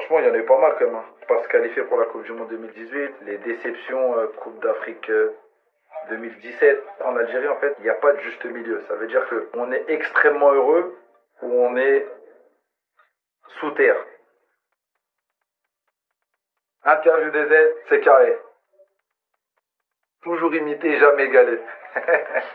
franchement, il y en a eu pas mal quand même, hein. Pas se qualifier pour la Coupe du Monde 2018, les déceptions Coupe d'Afrique 2017. En Algérie, en fait, il n'y a pas de juste milieu. Ça veut dire qu'on est extrêmement heureux ou on est sous terre. Interview des aides, c'est carré. Toujours imité, jamais égalé.